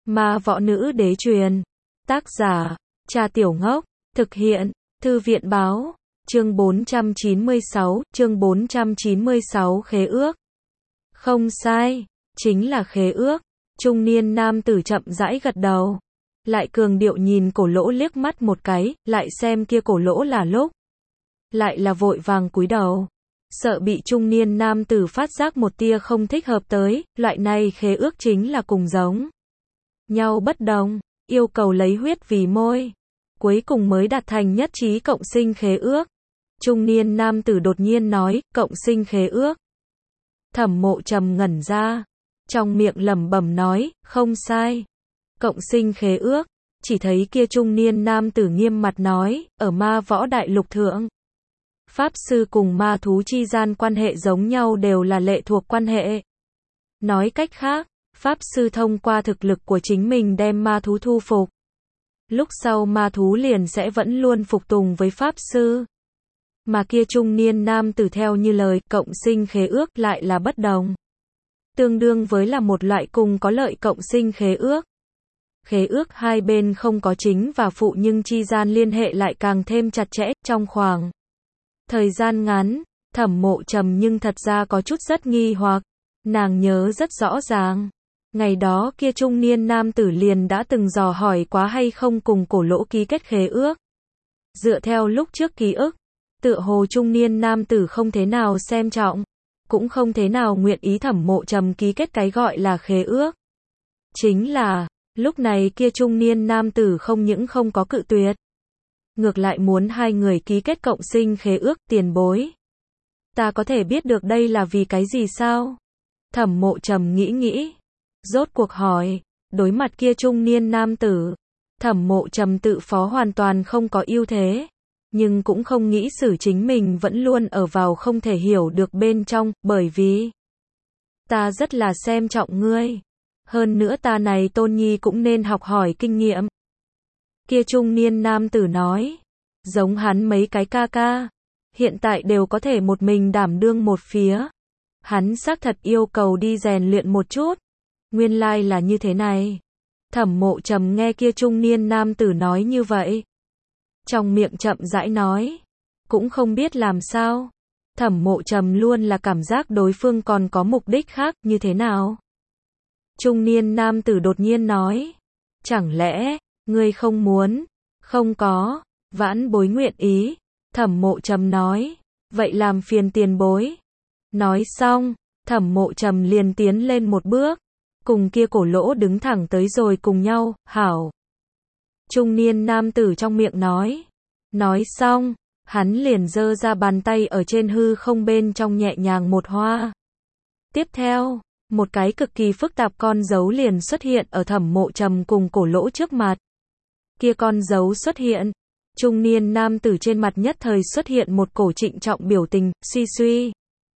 Ma võ nữ đế truyền. Tác giả, Trà Tiểu Ngốc. Thực hiện, Thư viện báo. Chương 496, khế ước. Không sai, chính là khế ước. Trung niên nam tử chậm rãi gật đầu. Lại cường điệu nhìn Cổ Lỗ liếc mắt một cái, lại xem kia Cổ Lỗ là lúc. Lại là vội vàng cúi đầu. Sợ bị trung niên nam tử phát giác một tia không thích hợp tới, loại này khế ước chính là cùng giống nhau bất đồng, yêu cầu lấy huyết vì môi. Cuối cùng mới đạt thành nhất trí cộng sinh khế ước. Trung niên nam tử đột nhiên nói, cộng sinh khế ước. Thẩm Mộ Trầm ngẩn ra, trong miệng lẩm bẩm nói, không sai. Cộng sinh khế ước, chỉ thấy kia trung niên nam tử nghiêm mặt nói, ở ma võ đại lục thượng. Pháp sư cùng ma thú chi gian quan hệ giống nhau đều là lệ thuộc quan hệ. Nói cách khác, Pháp sư thông qua thực lực của chính mình đem ma thú thu phục. Lúc sau ma thú liền sẽ vẫn luôn phục tùng với Pháp sư. Mà kia trung niên nam tử theo như lời cộng sinh khế ước lại là bất đồng. Tương đương với là một loại cùng có lợi cộng sinh khế ước. Khế ước hai bên không có chính và phụ nhưng chi gian liên hệ lại càng thêm chặt chẽ trong khoảng thời gian ngắn. Thẩm Mộ Trầm nhưng thật ra có chút rất nghi hoặc. Nàng nhớ rất rõ ràng. Ngày đó kia trung niên nam tử liền đã từng dò hỏi quá hay không cùng Cổ Lỗ ký kết khế ước. Dựa theo lúc trước ký ức, tựa hồ trung niên nam tử không thế nào xem trọng, cũng không thế nào nguyện ý Thẩm Mộ Trầm ký kết cái gọi là khế ước. Chính là, lúc này kia trung niên nam tử không những không có cự tuyệt, ngược lại muốn hai người ký kết cộng sinh khế ước. Tiền bối, ta có thể biết được đây là vì cái gì sao? Thẩm Mộ Trầm nghĩ, rốt cuộc hỏi. Đối mặt kia trung niên nam tử, Thẩm Mộ Trầm tự phó hoàn toàn không có ưu thế, nhưng cũng không nghĩ xử chính mình vẫn luôn ở vào không thể hiểu được bên trong, bởi vì ta rất là xem trọng ngươi. Hơn nữa ta này tôn nhi cũng nên học hỏi kinh nghiệm. Kia trung niên nam tử nói, giống hắn mấy cái ca ca, hiện tại đều có thể một mình đảm đương một phía. Hắn xác thật yêu cầu đi rèn luyện một chút. Nguyên lai là như thế này. Thẩm Mộ Trầm nghe kia trung niên nam tử nói như vậy, trong miệng chậm rãi nói, cũng không biết làm sao. Thẩm Mộ Trầm luôn là cảm giác đối phương còn có mục đích khác, như thế nào? Trung niên nam tử đột nhiên nói, chẳng lẽ, ngươi không muốn? Không có, vãn bối nguyện ý. Thẩm Mộ Trầm nói, vậy làm phiền tiền bối. Nói xong, Thẩm Mộ Trầm liền tiến lên một bước, cùng kia Cổ Lỗ đứng thẳng tới rồi cùng nhau, hảo. Trung niên nam tử trong miệng nói. Nói xong, hắn liền giơ ra bàn tay ở trên hư không bên trong nhẹ nhàng một hoa. Tiếp theo, một cái cực kỳ phức tạp con dấu liền xuất hiện ở Thẩm Mộ Trầm cùng Cổ Lỗ trước mặt. Kia con dấu xuất hiện, trung niên nam tử trên mặt nhất thời xuất hiện một cổ trịnh trọng biểu tình, suy suy.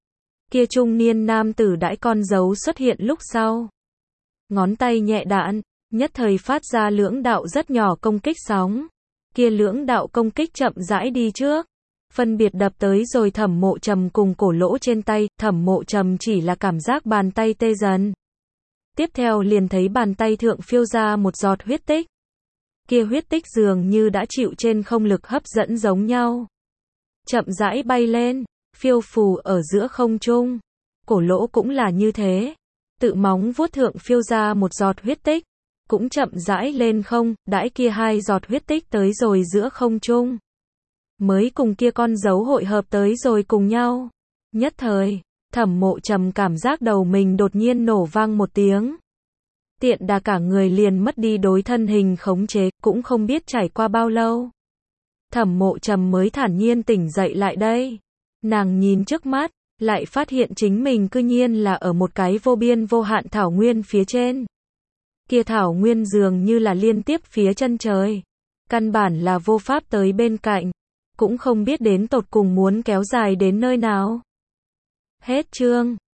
Kia trung niên nam tử đãi con dấu xuất hiện lúc sau, ngón tay nhẹ đạn, nhất thời phát ra lưỡng đạo rất nhỏ công kích sóng. Kia lưỡng đạo công kích chậm rãi đi trước, phân biệt đập tới rồi Thẩm Mộ Trầm cùng Cổ Lỗ trên tay. Thẩm Mộ Trầm chỉ là cảm giác bàn tay tê dần. Tiếp theo liền thấy bàn tay thượng phiêu ra một giọt huyết tích. Kia huyết tích dường như đã chịu trên không lực hấp dẫn giống nhau, chậm rãi bay lên, phiêu phù ở giữa không trung. Cổ Lỗ cũng là như thế, tự móng vuốt thượng phiêu ra một giọt huyết tích, cũng chậm rãi lên không, đãi kia hai giọt huyết tích tới rồi giữa không trung, mới cùng kia con dấu hội hợp tới rồi cùng nhau. Nhất thời, Thẩm Mộ Trầm cảm giác đầu mình đột nhiên nổ vang một tiếng. Tiện đà cả người liền mất đi đối thân hình khống chế, cũng không biết trải qua bao lâu. Thẩm Mộ Trầm mới thản nhiên tỉnh dậy lại đây. Nàng nhìn trước mắt, lại phát hiện chính mình cư nhiên là ở một cái vô biên vô hạn thảo nguyên phía trên. Kia thảo nguyên dường như là liên tiếp phía chân trời, căn bản là vô pháp tới bên cạnh, cũng không biết đến tột cùng muốn kéo dài đến nơi nào. Hết chương.